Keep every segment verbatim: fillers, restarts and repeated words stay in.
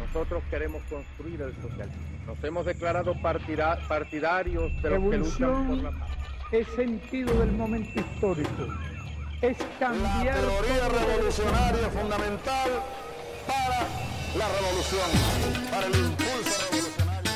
Nosotros queremos construir el socialismo. Nos hemos declarado partida, partidarios de los que luchan por la paz. Es sentido del momento histórico. Es cambiar. La teoría revolucionaria es fundamental para la revolución, para el impulso revolucionario.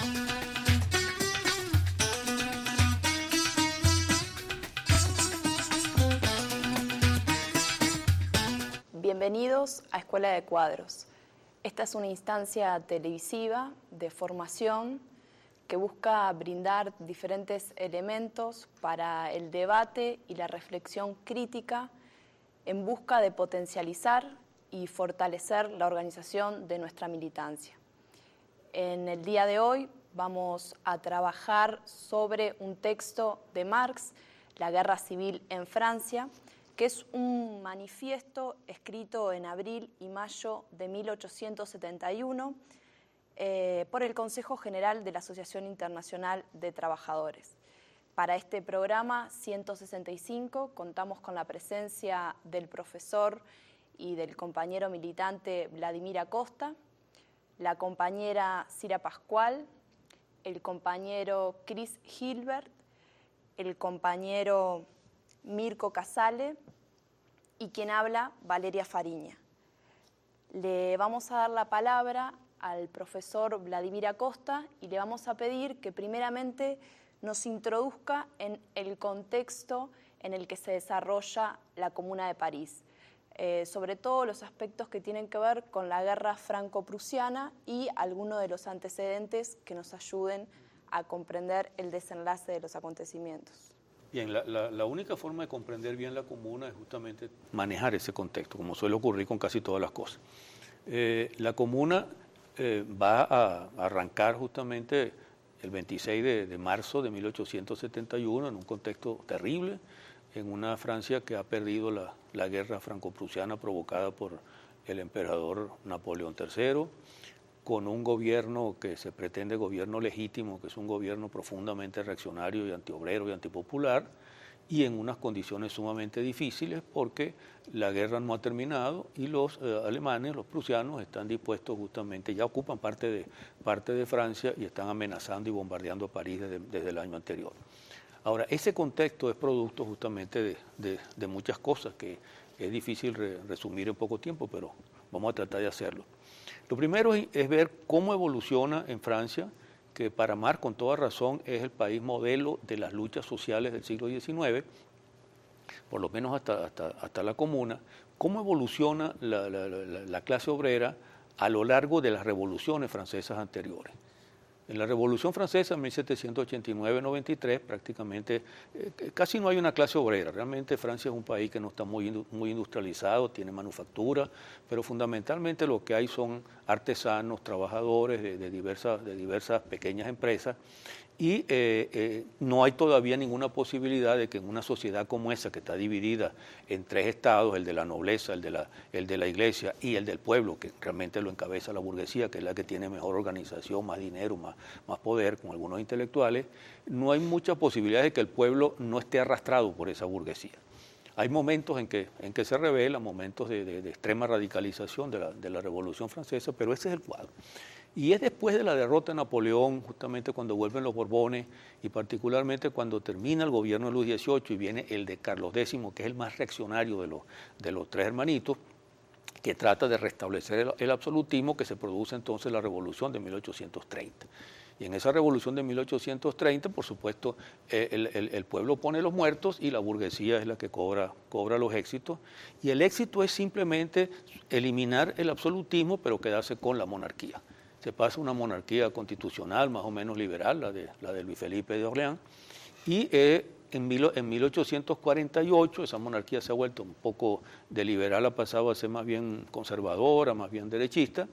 Bienvenidos a Escuela de Cuadros. Esta es una instancia televisiva de formación que busca brindar diferentes elementos para el debate y la reflexión crítica en busca de potencializar y fortalecer la organización de nuestra militancia. En el día de hoy vamos a trabajar sobre un texto de Marx, La Guerra Civil en Francia, que es un manifiesto escrito en abril y mayo de mil ochocientos setenta y uno eh, por el Consejo General de la Asociación Internacional de Trabajadores. Para este programa ciento sesenta y cinco contamos con la presencia del profesor y del compañero militante Vladimir Acosta, la compañera Cira Pascual, el compañero Chris Hilbert, el compañero Mirko Casale y quien habla, Valeria Fariña. Le vamos a dar la palabra al profesor Vladimir Acosta y le vamos a pedir que primeramente nos introduzca en el contexto en el que se desarrolla la Comuna de París, eh, sobre todo los aspectos que tienen que ver con la guerra franco-prusiana y algunos de los antecedentes que nos ayuden a comprender el desenlace de los acontecimientos. Bien, la, la, la única forma de comprender bien la comuna es justamente manejar ese contexto, como suele ocurrir con casi todas las cosas. Eh, la comuna eh, va a arrancar justamente el veintiséis de marzo de mil ochocientos setenta y uno en un contexto terrible, en una Francia que ha perdido la, la guerra franco-prusiana provocada por el emperador Napoleón tercero, con un gobierno que se pretende gobierno legítimo, que es un gobierno profundamente reaccionario y antiobrero y antipopular, y en unas condiciones sumamente difíciles porque la guerra no ha terminado y los eh, alemanes, los prusianos, están dispuestos justamente, ya ocupan parte de, parte de Francia y están amenazando y bombardeando a París desde, desde el año anterior. Ahora, ese contexto es producto justamente de, de, de muchas cosas que es difícil re, resumir en poco tiempo, pero vamos a tratar de hacerlo. Lo primero es ver cómo evoluciona en Francia, que para Marx, con toda razón, es el país modelo de las luchas sociales del siglo diecinueve, por lo menos hasta, hasta, hasta la Comuna, cómo evoluciona la, la, la, la clase obrera a lo largo de las revoluciones francesas anteriores. En la Revolución Francesa, en mil setecientos ochenta y nueve noventa y tres, prácticamente eh, casi no hay una clase obrera. Realmente Francia es un país que no está muy, muy industrializado, tiene manufactura, pero fundamentalmente lo que hay son artesanos, trabajadores de, de, diversas, de diversas pequeñas empresas, y eh, eh, no hay todavía ninguna posibilidad de que en una sociedad como esa, que está dividida en tres estados, el de la nobleza, el de la, el de la iglesia y el del pueblo, que realmente lo encabeza la burguesía, que es la que tiene mejor organización, más dinero, más, más poder, con algunos intelectuales, no hay mucha posibilidad de que el pueblo no esté arrastrado por esa burguesía. Hay momentos en que, en que se revela, momentos de, de, de extrema radicalización de la, de la Revolución Francesa, pero ese es el cuadro. Y es después de la derrota de Napoleón, justamente cuando vuelven los Borbones, y particularmente cuando termina el gobierno de Luis dieciocho y viene el de Carlos décimo, que es el más reaccionario de los, de los tres hermanitos, que trata de restablecer el, el absolutismo, que se produce entonces la Revolución de mil ochocientos treinta. Y en esa Revolución de mil ochocientos treinta, por supuesto, el, el, el pueblo pone los muertos y la burguesía es la que cobra, cobra los éxitos. Y el éxito es simplemente eliminar el absolutismo, pero quedarse con la monarquía. Se pasa a una monarquía constitucional más o menos liberal, la de, la de Luis Felipe de Orleans, y eh, en, mil, en mil ochocientos cuarenta y ocho esa monarquía se ha vuelto un poco de liberal, ha pasado a ser más bien conservadora, más bien derechista,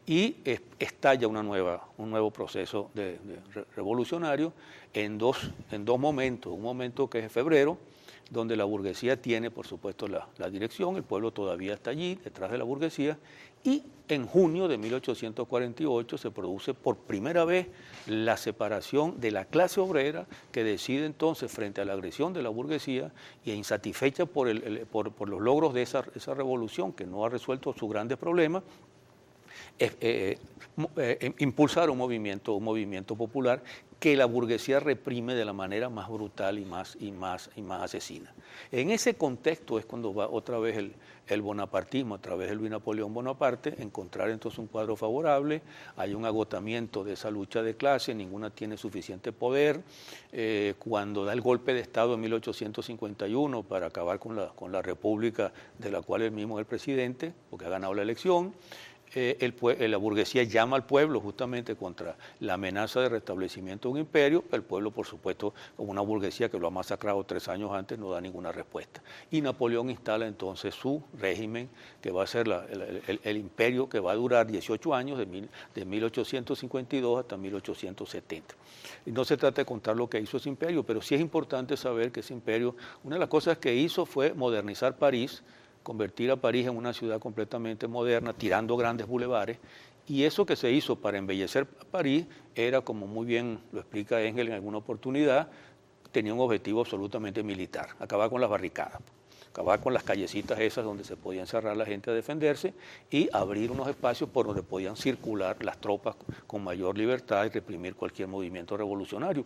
y eh, estalla una nueva, un nuevo proceso de, de revolucionario en dos, en dos momentos. Un momento que es febrero, donde la burguesía tiene, por supuesto, la, la dirección, el pueblo todavía está allí, detrás de la burguesía, y en junio de mil ochocientos cuarenta y ocho se produce por primera vez la separación de la clase obrera, que decide entonces, frente a la agresión de la burguesía y insatisfecha por, el, el, por, por los logros de esa, esa revolución, que no ha resuelto sus grandes problemas, eh, eh, eh, impulsar un movimiento, un movimiento popular que la burguesía reprime de la manera más brutal y más, y más, y más asesina. En ese contexto es cuando va otra vez el, el bonapartismo, a través de Luis Napoleón Bonaparte, encontrar entonces un cuadro favorable, hay un agotamiento de esa lucha de clase, ninguna tiene suficiente poder, eh, cuando da el golpe de Estado en mil ochocientos cincuenta y uno para acabar con la, con la república de la cual él mismo es el presidente, porque ha ganado la elección. Eh, el, la burguesía llama al pueblo justamente contra la amenaza de restablecimiento de un imperio, el pueblo por supuesto, como una burguesía que lo ha masacrado tres años antes, no da ninguna respuesta. Y Napoleón instala entonces su régimen, que va a ser la, el, el, el imperio que va a durar dieciocho años, de, mil, de mil ochocientos cincuenta y dos hasta mil ochocientos setenta. Y no se trata de contar lo que hizo ese imperio, pero sí es importante saber que ese imperio, una de las cosas que hizo fue modernizar París, convertir a París en una ciudad completamente moderna, tirando grandes bulevares, y eso que se hizo para embellecer París era, como muy bien lo explica Engels en alguna oportunidad, tenía un objetivo absolutamente militar, acabar con las barricadas, acabar con las callecitas esas donde se podía encerrar la gente a defenderse y abrir unos espacios por donde podían circular las tropas con mayor libertad y reprimir cualquier movimiento revolucionario.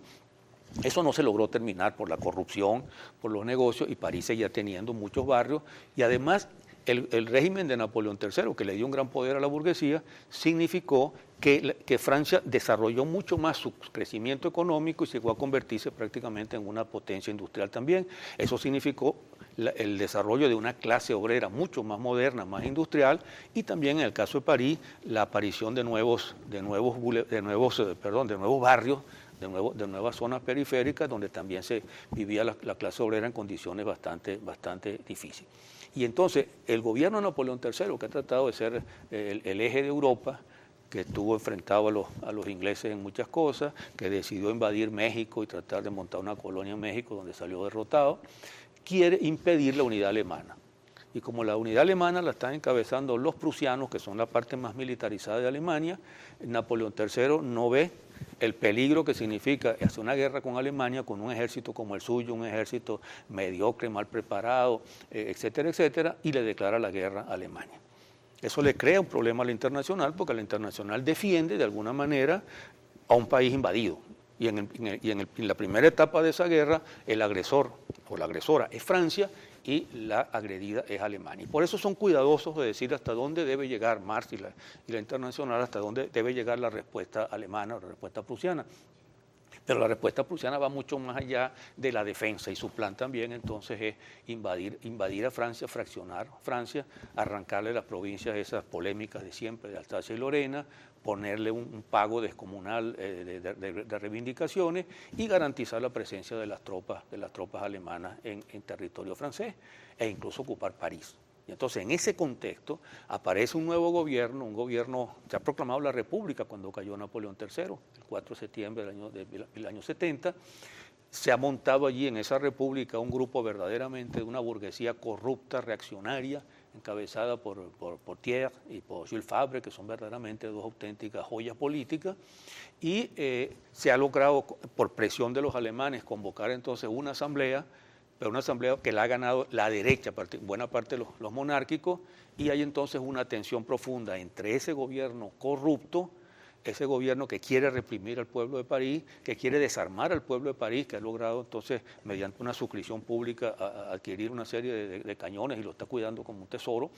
Eso no se logró terminar por la corrupción, por los negocios, y París seguía teniendo muchos barrios, y además el, el régimen de Napoleón tercero, que le dio un gran poder a la burguesía, significó que, que Francia desarrolló mucho más su crecimiento económico y llegó a convertirse prácticamente en una potencia industrial también. Eso significó la, el desarrollo de una clase obrera mucho más moderna, más industrial, y también en el caso de París, la aparición de nuevos, de nuevos, de nuevos, perdón, de nuevos barrios, De, nuevo, de nuevas zonas periféricas donde también se vivía la, la clase obrera en condiciones bastante, bastante difíciles. Y entonces el gobierno de Napoleón tercero, que ha tratado de ser el, el eje de Europa, que estuvo enfrentado a los, a los ingleses en muchas cosas, que decidió invadir México y tratar de montar una colonia en México donde salió derrotado, quiere impedir la unidad alemana. Y como la unidad alemana la están encabezando los prusianos, que son la parte más militarizada de Alemania, Napoleón tercero no ve el peligro que significa hacer una guerra con Alemania, con un ejército como el suyo, un ejército mediocre, mal preparado, eh, etcétera, etcétera, y le declara la guerra a Alemania. Eso le crea un problema a la internacional, porque la internacional defiende de alguna manera a un país invadido. Y, en, el, en, el, y en, el, en la primera etapa de esa guerra, el agresor o la agresora es Francia, y la agredida es Alemania. Y por eso son cuidadosos de decir hasta dónde debe llegar Marx y la, y la internacional, hasta dónde debe llegar la respuesta alemana o la respuesta prusiana. Pero la respuesta prusiana va mucho más allá de la defensa, y su plan también entonces es invadir, invadir a Francia, fraccionar Francia, arrancarle las provincias esas polémicas de siempre, de Alsacia y Lorena, ponerle un, un pago descomunal eh, de, de, de, de reivindicaciones y garantizar la presencia de las tropas, de las tropas alemanas en, en territorio francés, e incluso ocupar París. Y entonces en ese contexto aparece un nuevo gobierno, un gobierno, se ha proclamado la República cuando cayó Napoleón tercero, el cuatro de septiembre del año, de, del año setenta, se ha montado allí en esa república un grupo verdaderamente de una burguesía corrupta, reaccionaria, encabezada por, por, por Thiers y por Jules Favre, que son verdaderamente dos auténticas joyas políticas, y eh, se ha logrado, por presión de los alemanes, convocar entonces una asamblea, pero una asamblea que la ha ganado la derecha, buena parte de los, los monárquicos, y hay entonces una tensión profunda entre ese gobierno corrupto, ese gobierno que quiere reprimir al pueblo de París, que quiere desarmar al pueblo de París, que ha logrado entonces, mediante una suscripción pública, a, a adquirir una serie de, de, de cañones y lo está cuidando como un tesoro.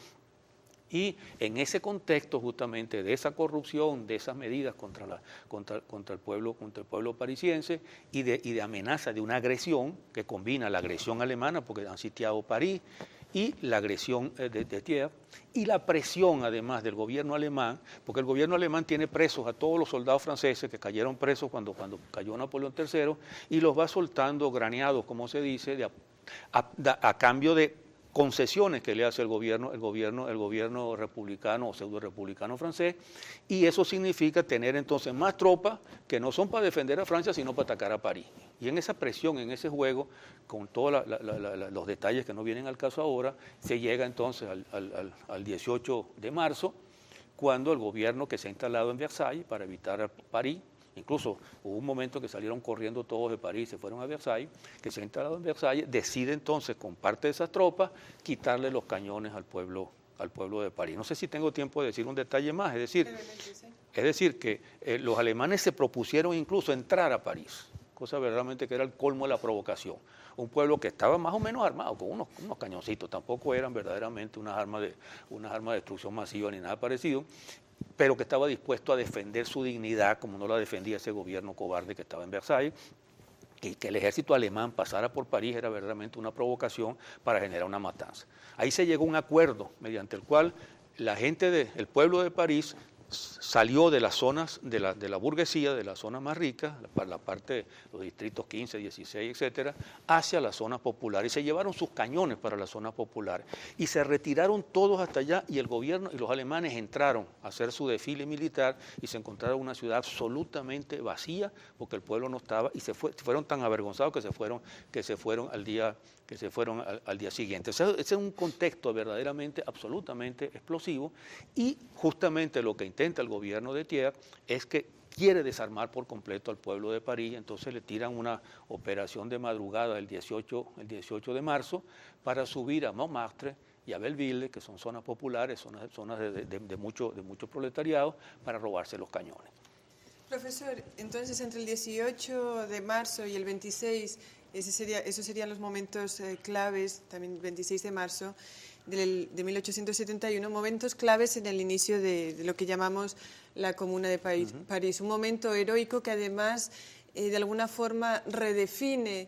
Y en ese contexto justamente de esa corrupción, de esas medidas contra, la, contra, contra, el, pueblo, contra el pueblo parisiense y de, y de amenaza de una agresión que combina la agresión alemana, porque han sitiado París, y la agresión de, de Thiers, y la presión además del gobierno alemán, porque el gobierno alemán tiene presos a todos los soldados franceses que cayeron presos cuando, cuando cayó Napoleón tercero, y los va soltando graneados, como se dice, de a, a, a cambio de concesiones que le hace el gobierno, el gobierno, el gobierno republicano o pseudo republicano francés, y eso significa tener entonces más tropas que no son para defender a Francia, sino para atacar a París. Y en esa presión, en ese juego, con todos la, la, la, la, los detalles que no vienen al caso ahora, se llega entonces al, al, al dieciocho de marzo, cuando el gobierno que se ha instalado en Versalles para evitar a París, incluso hubo un momento que salieron corriendo todos de París, se fueron a Versalles, que se ha instalado en Versalles, decide entonces con parte de esas tropas quitarle los cañones al pueblo, al pueblo de París. No sé si tengo tiempo de decir un detalle más, es decir, es decir que eh, los alemanes se propusieron incluso entrar a París, cosa verdaderamente que era el colmo de la provocación. Un pueblo que estaba más o menos armado, con unos, unos cañoncitos, tampoco eran verdaderamente unas armas, de, unas armas de destrucción masiva ni nada parecido, pero que estaba dispuesto a defender su dignidad como no la defendía ese gobierno cobarde que estaba en Versalles. Que, que el ejército alemán pasara por París era verdaderamente una provocación para generar una matanza. Ahí se llegó a un acuerdo mediante el cual la gente del pueblo de París salió de las zonas de la, de la burguesía, de las zonas más ricas, la, la parte de los distritos quince, dieciséis, etcétera, hacia las zonas populares. Y se llevaron sus cañones para las zonas populares. Y se retiraron todos hasta allá y el gobierno y los alemanes entraron a hacer su desfile militar y se encontraron una ciudad absolutamente vacía porque el pueblo no estaba y se fue, fueron tan avergonzados que se fueron, que se fueron al día que se fueron al, al día siguiente. O sea, ese es un contexto verdaderamente, absolutamente explosivo y justamente lo que intenta el gobierno de Thiers es que quiere desarmar por completo al pueblo de París, entonces le tiran una operación de madrugada el dieciocho, el dieciocho de marzo para subir a Montmartre y a Belleville, que son zonas populares, zonas, zonas de, de, de, mucho, de mucho proletariado, para robarse los cañones. Profesor, entonces entre el dieciocho de marzo y el veintiséis, ese sería, esos serían los momentos eh, claves, también veintiséis de marzo del, de mil ochocientos setenta y uno, momentos claves en el inicio de, de lo que llamamos la Comuna de París, uh-huh. París, un momento heroico que además eh, de alguna forma redefine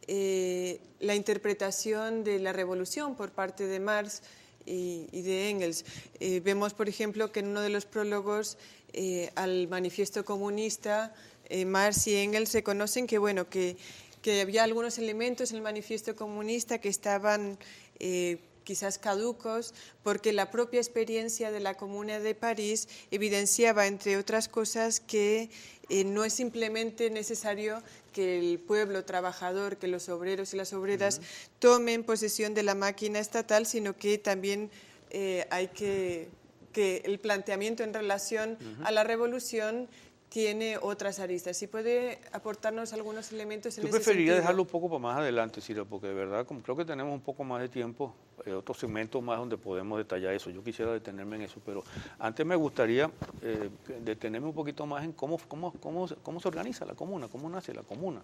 eh, la interpretación de la revolución por parte de Marx y, y de Engels. Eh, vemos, por ejemplo, que en uno de los prólogos eh, al manifiesto comunista, eh, Marx y Engels reconocen que, bueno, que que había algunos elementos en el manifiesto comunista que estaban eh, quizás caducos, porque la propia experiencia de la Comuna de París evidenciaba, entre otras cosas, que eh, no es simplemente necesario que el pueblo trabajador, que los obreros y las obreras uh-huh. tomen posesión de la máquina estatal, sino que también eh, hay que, que el planteamiento en relación uh-huh. a la revolución tiene otras aristas. ¿Sí puede aportarnos algunos elementos en ese sentido? Yo preferiría dejarlo un poco para más adelante, Cira, porque de verdad, como creo que tenemos un poco más de tiempo, eh, otros segmentos más donde podemos detallar eso. Yo quisiera detenerme en eso, pero antes me gustaría eh, detenerme un poquito más en cómo, cómo, cómo, cómo se organiza la comuna, cómo nace la comuna.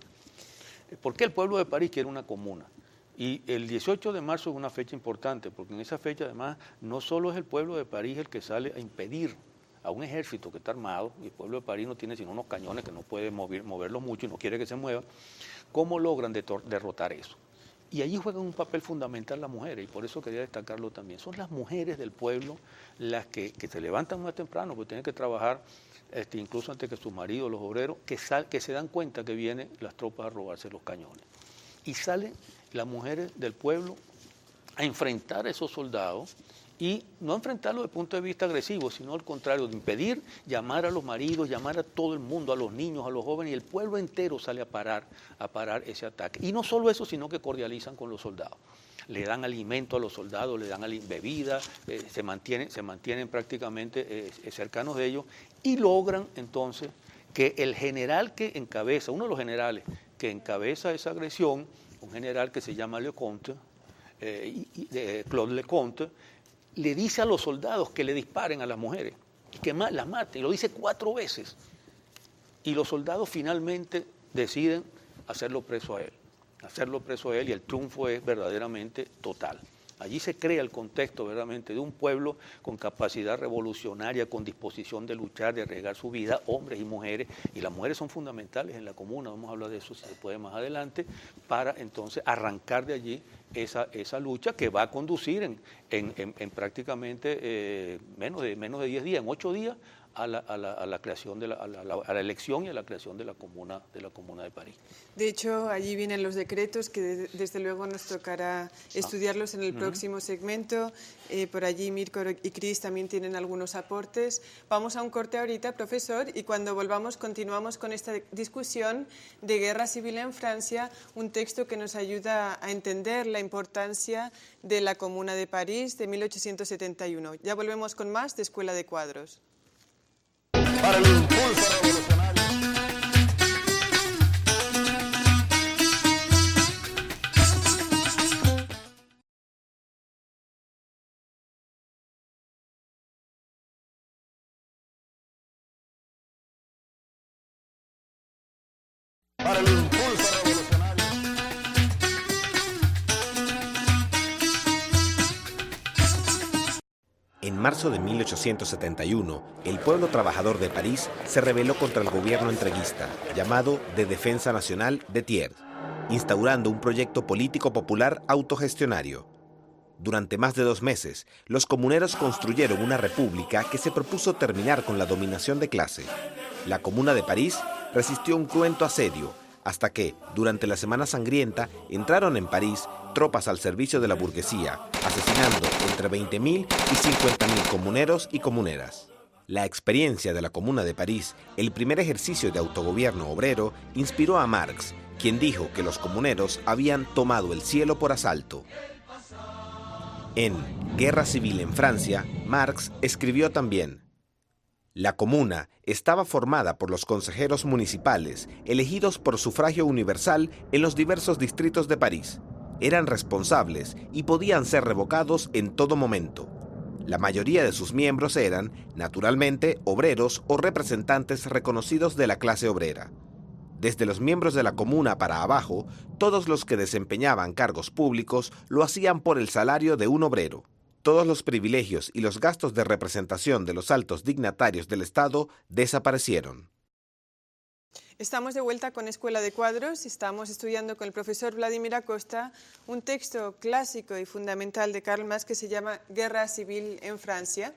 ¿Por qué el pueblo de París quiere una comuna? Y el dieciocho de marzo es una fecha importante, porque en esa fecha además no solo es el pueblo de París el que sale a impedir a un ejército que está armado, y el pueblo de París no tiene sino unos cañones que no puede mover, moverlos mucho y no quiere que se mueva, ¿cómo logran derrotar eso? Y allí juegan un papel fundamental las mujeres, y por eso quería destacarlo también. Son las mujeres del pueblo las que, que se levantan más temprano, porque tienen que trabajar este, incluso antes que sus maridos, los obreros, que, sal, que se dan cuenta que vienen las tropas a robarse los cañones. Y salen las mujeres del pueblo a enfrentar a esos soldados, y no enfrentarlo desde el punto de vista agresivo, sino al contrario, de impedir, llamar a los maridos, llamar a todo el mundo, a los niños, a los jóvenes, y el pueblo entero sale a parar, a parar ese ataque. Y no solo eso, sino que cordializan con los soldados. Le dan alimento a los soldados, le dan bebida, eh, se, mantienen, se mantienen prácticamente eh, cercanos de ellos, y logran entonces que el general que encabeza, uno de los generales que encabeza esa agresión, un general que se llama Leconte, eh, y, eh, Claude Leconte, le dice a los soldados que le disparen a las mujeres, que las maten, y lo dice cuatro veces. Y los soldados finalmente deciden hacerlo preso a él, hacerlo preso a él, y el triunfo es verdaderamente total. Allí se crea el contexto verdaderamente de un pueblo con capacidad revolucionaria, con disposición de luchar, de arriesgar su vida, hombres y mujeres, y las mujeres son fundamentales en la comuna, vamos a hablar de eso si se puede más adelante, para entonces arrancar de allí esa, esa lucha que va a conducir en, en, en, en prácticamente eh, menos de menos de diez días, en ocho días, a la, a la, a la creación de la, a la, a la elección y a la creación de la comuna de la comuna de París. De hecho, allí vienen los decretos que de, desde luego nos tocará estudiarlos en el uh-huh. próximo segmento. Eh, por allí Mirko y Cris también tienen algunos aportes. Vamos a un corte ahorita, profesor, y cuando volvamos continuamos con esta discusión de guerra civil en Francia, un texto que nos ayuda a entender la importancia de la Comuna de París de mil ochocientos setenta y uno. Ya volvemos con más de Escuela de Cuadros. Para el impulso revolucionario. el impulso revolucionario. En marzo de mil ochocientos setenta y uno, el pueblo trabajador de París se rebeló contra el gobierno entreguista, llamado de Defensa Nacional de Thiers, instaurando un proyecto político popular autogestionario. Durante más de dos meses, los comuneros construyeron una república que se propuso terminar con la dominación de clase. La Comuna de París resistió un cruento asedio, hasta que, durante la Semana Sangrienta, entraron en París tropas al servicio de la burguesía, asesinando entre veinte mil y cincuenta mil comuneros y comuneras. La experiencia de la Comuna de París, el primer ejercicio de autogobierno obrero, inspiró a Marx, quien dijo que los comuneros habían tomado el cielo por asalto. En Guerra Civil en Francia, Marx escribió también: la comuna estaba formada por los consejeros municipales, elegidos por sufragio universal en los diversos distritos de París. Eran responsables y podían ser revocados en todo momento. La mayoría de sus miembros eran, naturalmente, obreros o representantes reconocidos de la clase obrera. Desde los miembros de la comuna para abajo, todos los que desempeñaban cargos públicos lo hacían por el salario de un obrero. Todos los privilegios y los gastos de representación de los altos dignatarios del Estado desaparecieron. Estamos de vuelta con Escuela de Cuadros y estamos estudiando con el profesor Vladimir Acosta un texto clásico y fundamental de Karl Marx que se llama Guerra Civil en Francia.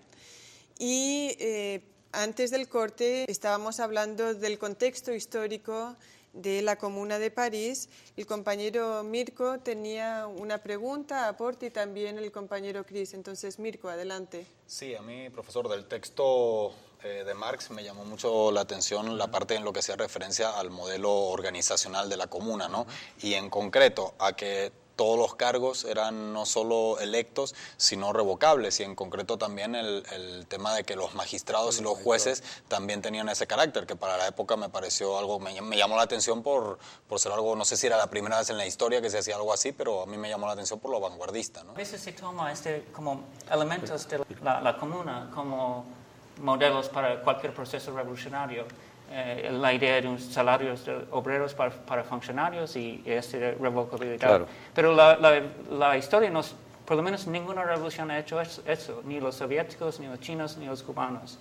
Y eh, antes del corte estábamos hablando del contexto histórico de la Comuna de París. El compañero Mirko tenía una pregunta, aporte, y también el compañero Cris. Entonces, Mirko, adelante. Sí, a mí, profesor, del texto eh, de Marx me llamó mucho la atención la parte en lo que hacía referencia al modelo organizacional de la comuna, ¿no? Y en concreto a que todos los cargos eran no solo electos, sino revocables, y en concreto también el, el tema de que los magistrados y los jueces también tenían ese carácter, que para la época me pareció algo, me, me llamó la atención por, por ser algo, no sé si era la primera vez en la historia que se hacía algo así, pero a mí me llamó la atención por lo vanguardista, ¿no? A veces se toma este, como elementos de la, la comuna como modelos para cualquier proceso revolucionario. Eh, la idea de unos salarios de obreros para, para funcionarios y esta revocabilidad. Claro. Pero la, la, la historia, nos, por lo menos ninguna revolución ha hecho eso, eso, ni los soviéticos, ni los chinos, ni los cubanos.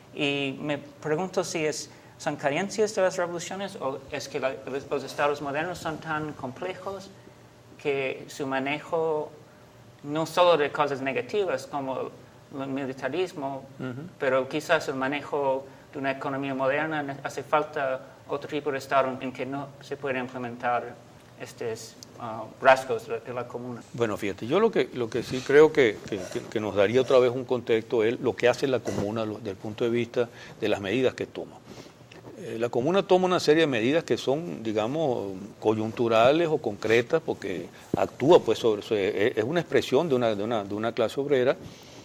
Y me pregunto si es, son carencias de las revoluciones o es que la, los estados modernos son tan complejos que su manejo, no solo de cosas negativas como el militarismo, uh-huh. pero quizás el manejo de una economía moderna, hace falta otro tipo de estado en que no se puede implementar estos uh, rasgos de la comuna. Bueno, fíjate, yo lo que, lo que sí creo que, que, que nos daría otra vez un contexto es lo que hace la comuna desde el punto de vista de las medidas que toma. Eh, la comuna toma una serie de medidas que son, digamos, coyunturales o concretas, porque actúa, pues, sobre, sobre es una expresión de una, de una, de una clase obrera,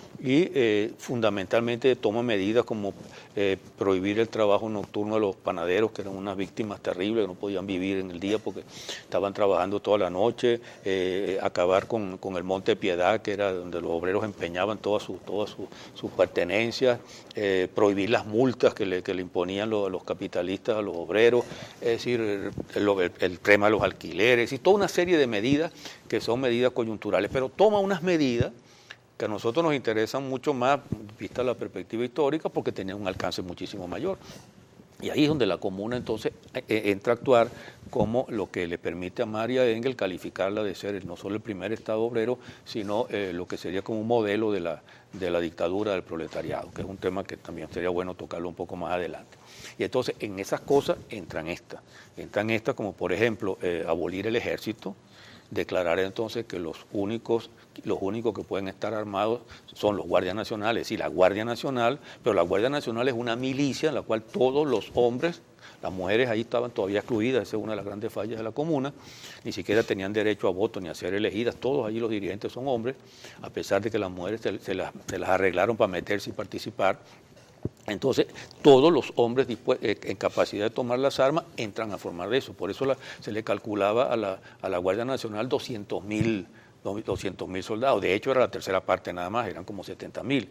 y eh, fundamentalmente toma medidas como eh, prohibir el trabajo nocturno a los panaderos, que eran unas víctimas terribles, que no podían vivir en el día porque estaban trabajando toda la noche, eh, acabar con, con el Monte Piedad, que era donde los obreros empeñaban todas sus todas sus sus pertenencias, eh, prohibir las multas que le, que le imponían los, los capitalistas a los obreros, es decir, el, el, el tema de los alquileres, y toda una serie de medidas que son medidas coyunturales, pero toma unas medidas que a nosotros nos interesan mucho más, vista la perspectiva histórica, porque tenía un alcance muchísimo mayor. Y ahí es donde la comuna entonces entra a actuar como lo que le permite a Marx y a Engels calificarla de ser no solo el primer Estado obrero, sino eh, lo que sería como un modelo de la, de la dictadura del proletariado, que es un tema que también sería bueno tocarlo un poco más adelante. Y entonces en esas cosas entran estas. Entran estas como, por ejemplo, eh, abolir el ejército, declarar entonces que los únicos, los únicos que pueden estar armados son los guardias nacionales y la Guardia Nacional, pero la Guardia Nacional es una milicia en la cual todos los hombres, las mujeres ahí estaban todavía excluidas, esa es una de las grandes fallas de la comuna, ni siquiera tenían derecho a voto ni a ser elegidas, todos allí los dirigentes son hombres, a pesar de que las mujeres se, se, las, se las arreglaron para meterse y participar. Entonces, todos los hombres en capacidad de tomar las armas entran a formar eso. Por eso la, se le calculaba a la, a la Guardia Nacional doscientos mil soldados. De hecho, era la tercera parte nada más, eran como setenta mil.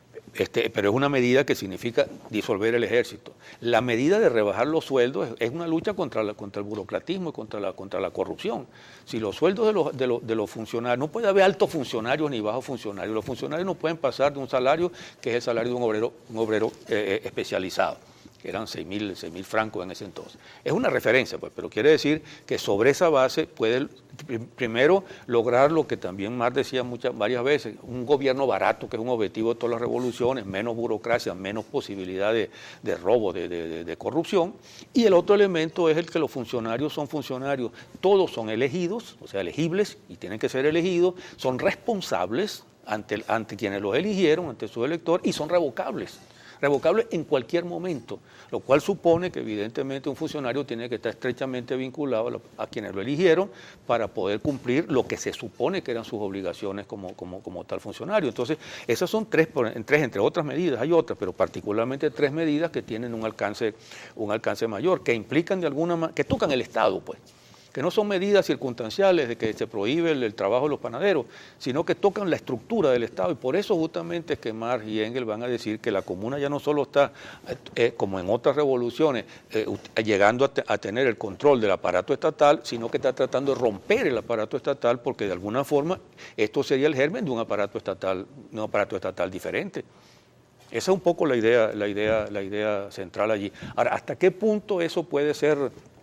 Este, pero es una medida que significa disolver el ejército. La medida de rebajar los sueldos es, es una lucha contra, la, contra el burocratismo y contra la, contra la corrupción. Si los sueldos de los, de, los, de los funcionarios, no puede haber altos funcionarios ni bajos funcionarios, los funcionarios no pueden pasar de un salario que es el salario de un obrero, un obrero eh, especializado, que eran seis mil francos en ese entonces. Es una referencia, pues, pero quiere decir que sobre esa base puede primero lograr lo que también Marx decía muchas, varias veces, un gobierno barato, que es un objetivo de todas las revoluciones, menos burocracia, menos posibilidad de, de robo, de, de, de corrupción, y el otro elemento es el que los funcionarios son funcionarios, todos son elegidos, o sea, elegibles, y tienen que ser elegidos, son responsables ante, ante quienes los eligieron, ante su elector, y son revocables. Revocable en cualquier momento, lo cual supone que evidentemente un funcionario tiene que estar estrechamente vinculado a, a quienes lo eligieron para poder cumplir lo que se supone que eran sus obligaciones como, como, como tal funcionario. Entonces, esas son tres, tres, entre otras medidas, hay otras, pero particularmente tres medidas que tienen un alcance, un alcance mayor, que implican de alguna manera, que tocan el Estado, pues. Que no son medidas circunstanciales de que se prohíbe el, el trabajo de los panaderos, sino que tocan la estructura del Estado. Y por eso justamente es que Marx y Engels van a decir que la comuna ya no solo está, eh, como en otras revoluciones, eh, llegando a, te, a tener el control del aparato estatal, sino que está tratando de romper el aparato estatal, porque de alguna forma esto sería el germen de un aparato estatal, un aparato estatal diferente. Esa es un poco la idea, la idea, la idea central allí. Ahora, ¿hasta qué punto eso puede ser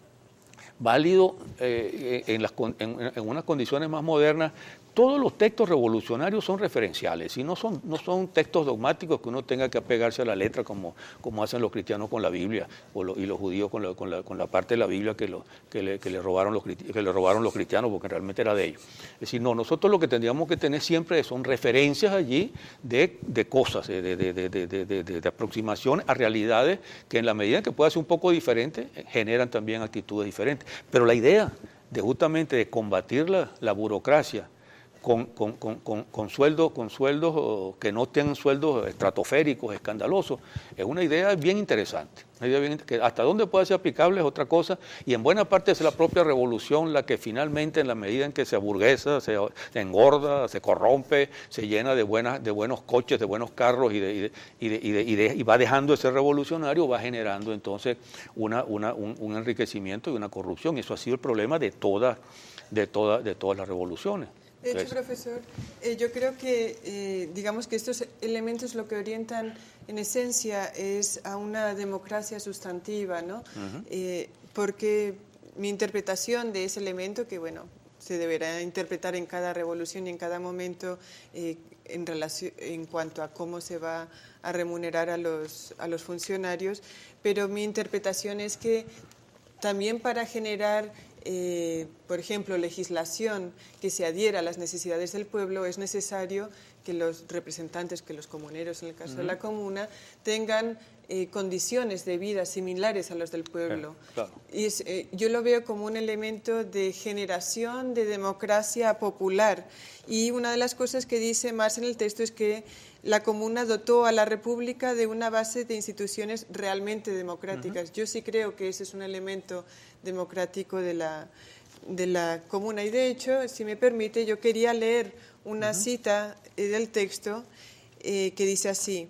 válido eh, en, las, en, en unas condiciones más modernas? Todos los textos revolucionarios son referenciales y no son, no son textos dogmáticos que uno tenga que apegarse a la letra como, como hacen los cristianos con la Biblia o lo, y los judíos con la, con, la, con la parte de la Biblia que, lo, que, le, que, le robaron los, que le robaron los cristianos, porque realmente era de ellos. Es decir, no, nosotros lo que tendríamos que tener siempre son referencias allí de, de cosas, de, de, de, de, de, de, de aproximación a realidades que en la medida que pueda ser un poco diferente, generan también actitudes diferentes. Pero la idea de justamente de combatir la, la burocracia, Con, con, con, con, sueldos, con sueldos que no tengan sueldos estratosféricos, escandalosos, es una idea bien interesante. Una idea bien, que hasta dónde puede ser aplicable es otra cosa, y en buena parte es la propia revolución la que finalmente, en la medida en que se aburguesa, se, se engorda, se corrompe, se llena de, buenas, de buenos coches, de buenos carros y, de, y, de, y, de, y, de, y, de, y va dejando de ser revolucionario, va generando entonces una, una, un, un enriquecimiento y una corrupción. Y eso ha sido el problema de todas, de todas, de todas las revoluciones. De hecho, profesor, eh, yo creo que, eh, digamos que estos elementos lo que orientan en esencia es a una democracia sustantiva, ¿no? Uh-huh. eh, porque mi interpretación de ese elemento, que bueno, se deberá interpretar en cada revolución y en cada momento eh, en, relación, en cuanto a cómo se va a remunerar a los, a los funcionarios, pero mi interpretación es que también para generar Eh, por ejemplo, legislación que se adhiera a las necesidades del pueblo, es necesario que los representantes, que los comuneros, en el caso uh-huh. de la comuna, tengan eh, condiciones de vida similares a los del pueblo. Eh, claro. Y es, eh, yo lo veo como un elemento de generación de democracia popular. Y una de las cosas que dice Marx en el texto es que la comuna dotó a la república de una base de instituciones realmente democráticas. Uh-huh. Yo sí creo que ese es un elemento democrático de la, de la comuna. Y de hecho, si me permite, yo quería leer una uh-huh. cita del texto eh, que dice así: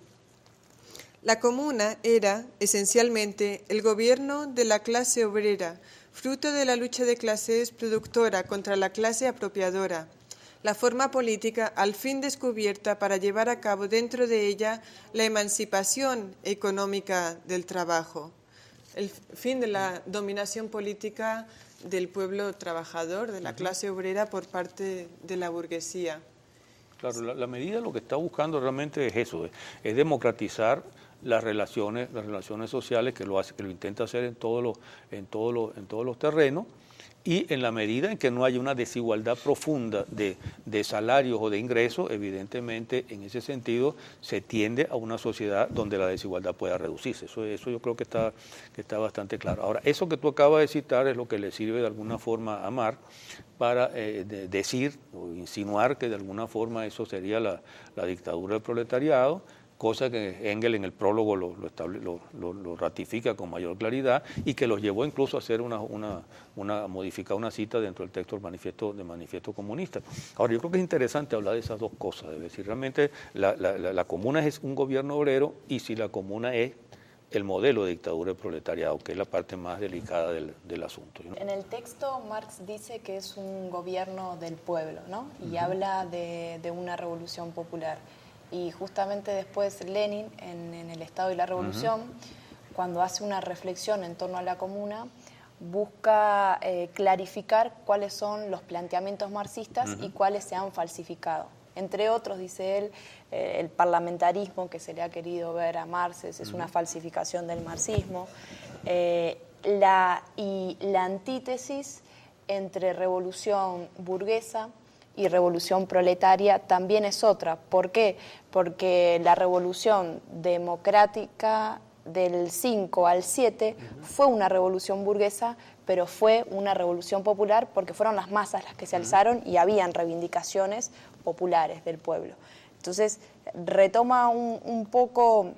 la comuna era esencialmente el gobierno de la clase obrera, fruto de la lucha de clases productora contra la clase apropiadora, la forma política al fin descubierta para llevar a cabo dentro de ella la emancipación económica del trabajo. El fin de la dominación política del pueblo trabajador, de la clase obrera por parte de la burguesía. Claro, la, la medida lo que está buscando realmente es eso, es, es democratizar las relaciones, las relaciones sociales, que lo hace, que lo intenta hacer en todos los, en todos los, en todos los terrenos. Y en la medida en que no haya una desigualdad profunda de, de salarios o de ingresos, evidentemente en ese sentido se tiende a una sociedad donde la desigualdad pueda reducirse. Eso, eso yo creo que está, que está bastante claro. Ahora, eso que tú acabas de citar es lo que le sirve de alguna forma a Marx para eh, de decir o insinuar que de alguna forma eso sería la, la dictadura del proletariado, cosa que Engels en el prólogo lo, lo, estable, lo, lo, lo ratifica con mayor claridad y que los llevó incluso a hacer una, una, una modificar una cita dentro del texto del manifiesto, del manifiesto comunista. Ahora, yo creo que es interesante hablar de esas dos cosas, es decir, realmente la, la, la, la comuna es un gobierno obrero y si la comuna es el modelo de dictadura del proletariado, que es la parte más delicada del, del asunto, ¿no? En el texto Marx dice que es un gobierno del pueblo, ¿no? Y uh-huh. habla de, de una revolución popular. Y justamente después Lenin, en, en El Estado y la Revolución, uh-huh. cuando hace una reflexión en torno a la comuna, busca eh, clarificar cuáles son los planteamientos marxistas uh-huh. y cuáles se han falsificado. Entre otros, dice él, eh, el parlamentarismo que se le ha querido ver a Marx es, es una falsificación del marxismo, eh, la, y la antítesis entre revolución burguesa y revolución proletaria también es otra. ¿Por qué? Porque la revolución democrática del cinco al siete fue una revolución burguesa, pero fue una revolución popular porque fueron las masas las que se alzaron y habían reivindicaciones populares del pueblo. Entonces, retoma un, un poco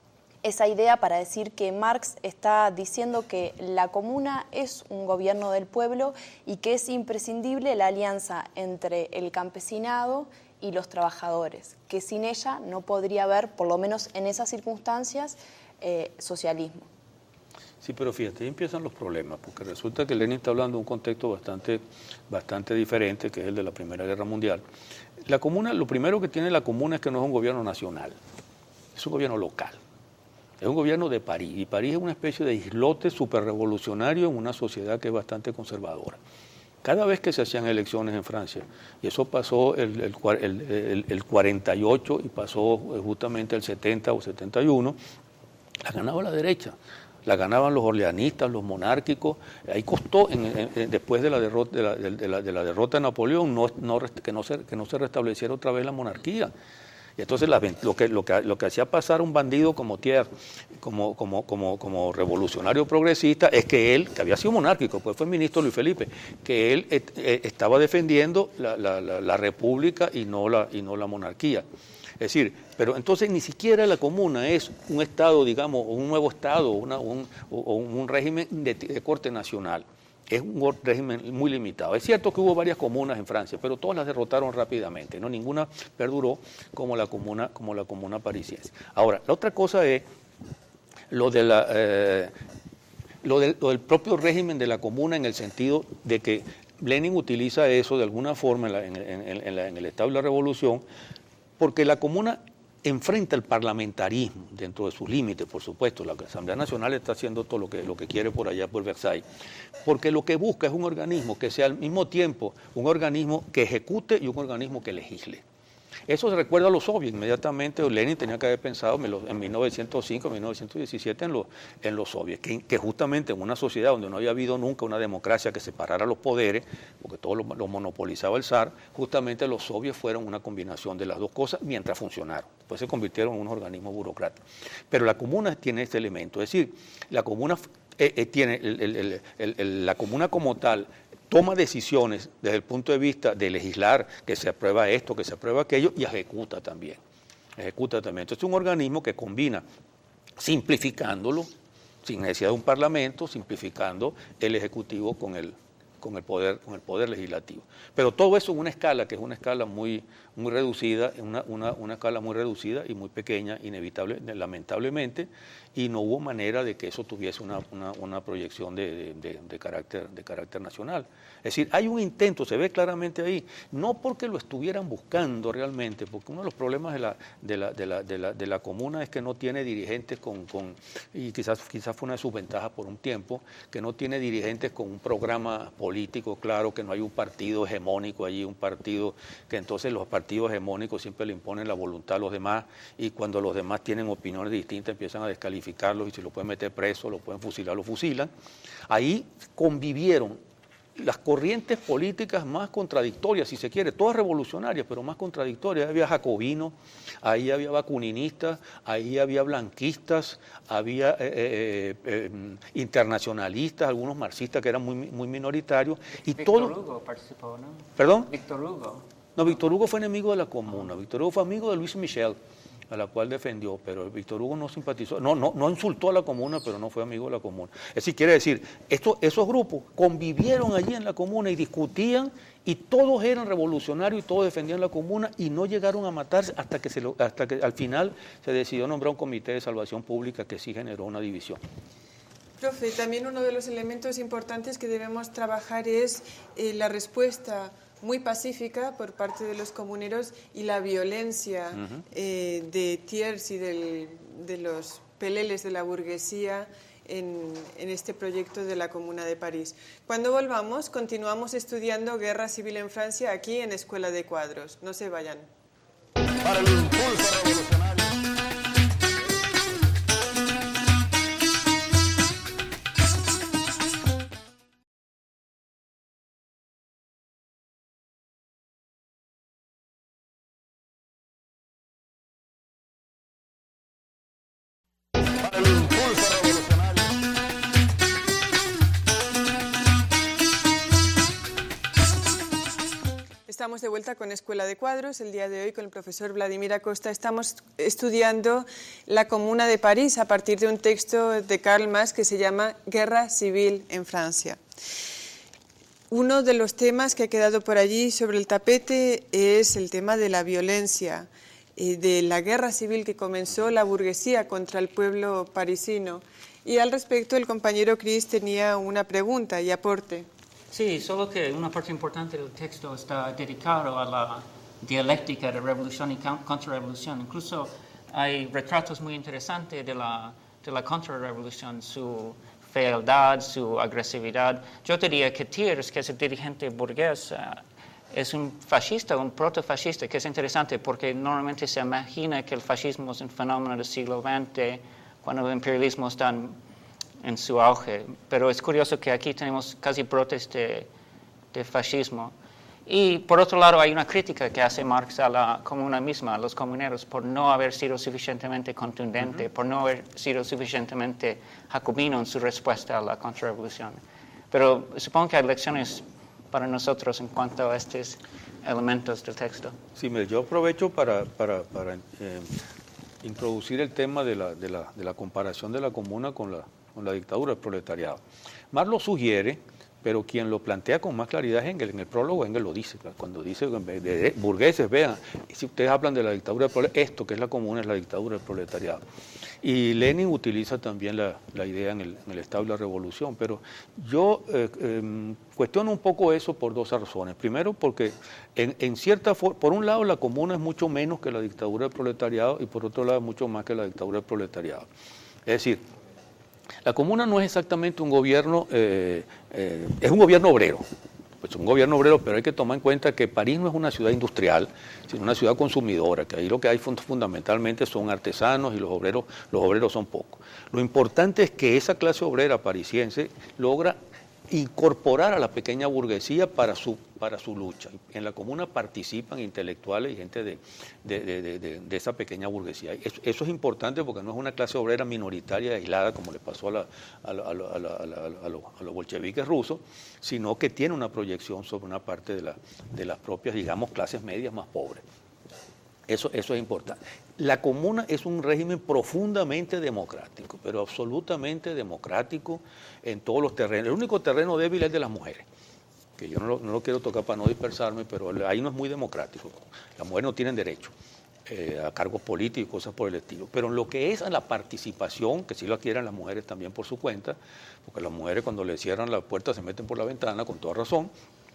esa idea para decir que Marx está diciendo que la comuna es un gobierno del pueblo y que es imprescindible la alianza entre el campesinado y los trabajadores, que sin ella no podría haber, por lo menos en esas circunstancias, eh, socialismo. Sí, pero fíjate, ahí empiezan los problemas, porque resulta que Lenin está hablando de un contexto bastante, bastante diferente, que es el de la Primera Guerra Mundial. La comuna, lo primero que tiene la comuna es que no es un gobierno nacional, es un gobierno local. Es un gobierno de París, y París es una especie de islote superrevolucionario en una sociedad que es bastante conservadora. Cada vez que se hacían elecciones en Francia, y eso pasó el, el, el, el, el cuarenta y ocho y pasó justamente el setenta o setenta y uno, la ganaba la derecha. La ganaban los orleanistas, los monárquicos. Ahí costó, en, en, después de la derrota de la, de la, de la derrota de Napoleón, no, no, que, no se, que no se restableciera otra vez la monarquía. Y entonces la, lo, que, lo, que, lo que hacía pasar un bandido como Thiers, como, como, como, como revolucionario progresista, es que él, que había sido monárquico, pues fue ministro Luis Felipe, que él et, et, estaba defendiendo la, la, la, la república y no la, y no la monarquía. Es decir, pero entonces ni siquiera la comuna es un estado, digamos, un nuevo estado, una, un, o un régimen de, de corte nacional. Es un régimen muy limitado. Es cierto que hubo varias comunas en Francia, pero todas las derrotaron rápidamente, ¿no? Ninguna perduró como la comuna, como la comuna parisiense. Ahora, la otra cosa es lo, de la, eh, lo, de, lo del propio régimen de la comuna, en el sentido de que Lenin utiliza eso de alguna forma en, la, en, en, en, la, en el Estado de la Revolución, porque la comuna enfrenta el parlamentarismo dentro de sus límites, por supuesto. La Asamblea Nacional está haciendo todo lo que, lo que quiere por allá, por Versalles, porque lo que busca es un organismo que sea al mismo tiempo un organismo que ejecute y un organismo que legisle. Eso se recuerda a los soviets inmediatamente. Lenin tenía que haber pensado en mil novecientos cinco, mil novecientos diecisiete en los, en los soviets, que, que justamente en una sociedad donde no había habido nunca una democracia que separara los poderes, porque todo lo, lo monopolizaba el zar, justamente los soviets fueron una combinación de las dos cosas mientras funcionaron. Después se convirtieron en unos organismos burocráticos. Pero la comuna tiene este elemento, es decir, la comuna eh, eh, tiene el, el, el, el, el, la comuna como tal toma decisiones desde el punto de vista de legislar, que se aprueba esto, que se aprueba aquello, y ejecuta también. Ejecuta también. Entonces es un organismo que combina, simplificándolo, sin necesidad de un parlamento, simplificando el ejecutivo con el, con el poder, con el poder legislativo. Pero todo eso en una escala que es una escala muy, muy reducida, una, una, una escala muy reducida y muy pequeña, inevitable, lamentablemente, y no hubo manera de que eso tuviese una, una, una proyección de, de, de, carácter, de carácter nacional. Es decir, hay un intento, se ve claramente ahí, no porque lo estuvieran buscando realmente, porque uno de los problemas de la, de la, de la, de la, de la comuna es que no tiene dirigentes con, con y quizás, quizás fue una de sus ventajas por un tiempo, que no tiene dirigentes con un programa político claro, que no hay un partido hegemónico allí, un partido que entonces los partidos hegemónicos siempre le imponen la voluntad a los demás, y cuando los demás tienen opiniones distintas empiezan a descalificarlos, y si lo pueden meter preso, lo pueden fusilar, lo fusilan. Ahí convivieron las corrientes políticas más contradictorias, si se quiere, todas revolucionarias, pero más contradictorias. Ahí había jacobinos, ahí había vacuninistas, ahí había blanquistas, había eh, eh, eh, internacionalistas, algunos marxistas que eran muy, muy minoritarios. Y Víctor todo... Hugo participó, ¿no? ¿Perdón? Víctor Hugo. No, Víctor Hugo fue enemigo de la comuna, Víctor Hugo fue amigo de Luis Michel. a la cual defendió, pero Víctor Hugo no simpatizó, no, no, no insultó a la comuna, pero no fue amigo de la comuna. Es decir, quiere decir, esto, esos grupos convivieron allí en la comuna y discutían, y todos eran revolucionarios y todos defendían la comuna y no llegaron a matarse hasta que, se lo, hasta que al final se decidió nombrar un comité de salvación pública que sí generó una división. Profe, también uno de los elementos importantes que debemos trabajar es eh, la respuesta muy pacífica por parte de los comuneros y la violencia uh-huh. eh, de Thiers y del, de los peleles de la burguesía en, en este proyecto de la Comuna de París. Cuando volvamos, continuamos estudiando Guerra Civil en Francia aquí en Escuela de Cuadros. No se vayan. Para el impulso revolucionario. Estamos de vuelta con Escuela de Cuadros. El día de hoy con el profesor Vladimir Acosta estamos estudiando la Comuna de París a partir de un texto de Karl Marx que se llama Guerra Civil en Francia. Uno de los temas que ha quedado por allí sobre el tapete es el tema de la violencia, eh, de la guerra civil que comenzó la burguesía contra el pueblo parisino. Y al respecto el compañero Cris tenía una pregunta y aporte. Sí, solo que una parte importante del texto está dedicado a la dialéctica de revolución y contrarrevolución. Incluso hay retratos muy interesantes de la, de la contrarrevolución, su fealdad, su agresividad. Yo diría que Thiers, que es el dirigente burgués, uh, es un fascista, un protofascista, que es interesante porque normalmente se imagina que el fascismo es un fenómeno del siglo veinte, cuando el imperialismo está en en su auge, pero es curioso que aquí tenemos casi brotes de, de fascismo. Y por otro lado hay una crítica que hace Marx a la comuna misma, a los comuneros, por no haber sido suficientemente contundente, uh-huh. por no haber sido suficientemente jacobino en su respuesta a la contrarrevolución. Pero supongo que hay lecciones para nosotros en cuanto a estos elementos del texto. Sí, yo aprovecho para, para, para eh, introducir el tema de la, de, la, de la comparación de la comuna con la con la dictadura del proletariado. Marx lo sugiere, pero quien lo plantea con más claridad es Engels. En el prólogo Engels lo dice, cuando dice de, de, burgueses, vean, si ustedes hablan de la dictadura del proletariado, esto que es la comuna es la dictadura del proletariado. Y Lenin utiliza también la, la idea en el, en el Estado de la Revolución, pero yo eh, eh, cuestiono un poco eso por dos razones. Primero, porque en, en cierta forma, por un lado la comuna es mucho menos que la dictadura del proletariado y por otro lado mucho más que la dictadura del proletariado. Es decir, la comuna no es exactamente un gobierno, eh, eh, es un gobierno obrero, pues un gobierno obrero, pero hay que tomar en cuenta que París no es una ciudad industrial, sino una ciudad consumidora, que ahí lo que hay fundamentalmente son artesanos y los obreros, los obreros son pocos. Lo importante es que esa clase obrera parisiense logra incorporar a la pequeña burguesía para su, para su lucha. En la comuna participan intelectuales y gente de, de, de, de, de esa pequeña burguesía. Eso, eso es importante porque no es una clase obrera minoritaria aislada como le pasó a, la, a, la, a, la, a, la, a, la, a, los, a los bolcheviques rusos, sino que tiene una proyección sobre una parte de, la, de las propias, digamos, clases medias más pobres. Eso, eso es importante. La comuna es un régimen profundamente democrático, pero absolutamente democrático en todos los terrenos. El único terreno débil es el de las mujeres, que yo no lo, no lo quiero tocar para no dispersarme, pero ahí no es muy democrático. Las mujeres no tienen derecho eh, a cargos políticos y cosas por el estilo. Pero en lo que es a la participación, que sí lo adquieren las mujeres también por su cuenta, porque las mujeres cuando le cierran la puerta se meten por la ventana, con toda razón,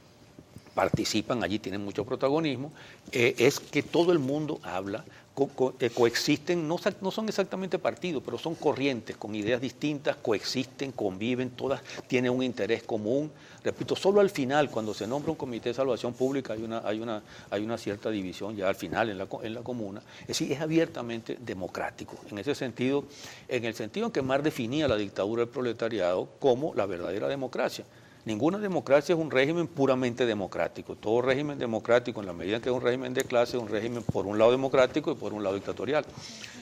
participan allí, tienen mucho protagonismo, eh, es que todo el mundo habla, co co eh, coexisten, no, no son exactamente partidos, pero son corrientes con ideas distintas, coexisten, conviven, todas tienen un interés común. Repito, solo al final, cuando se nombra un comité de salvación pública, hay una, hay una, hay una cierta división ya al final en la, en la comuna. Es decir, es abiertamente democrático. En ese sentido, en el sentido en que Marx definía la dictadura del proletariado como la verdadera democracia. Ninguna democracia es un régimen puramente democrático. Todo régimen democrático, en la medida que es un régimen de clase, es un régimen por un lado democrático y por un lado dictatorial.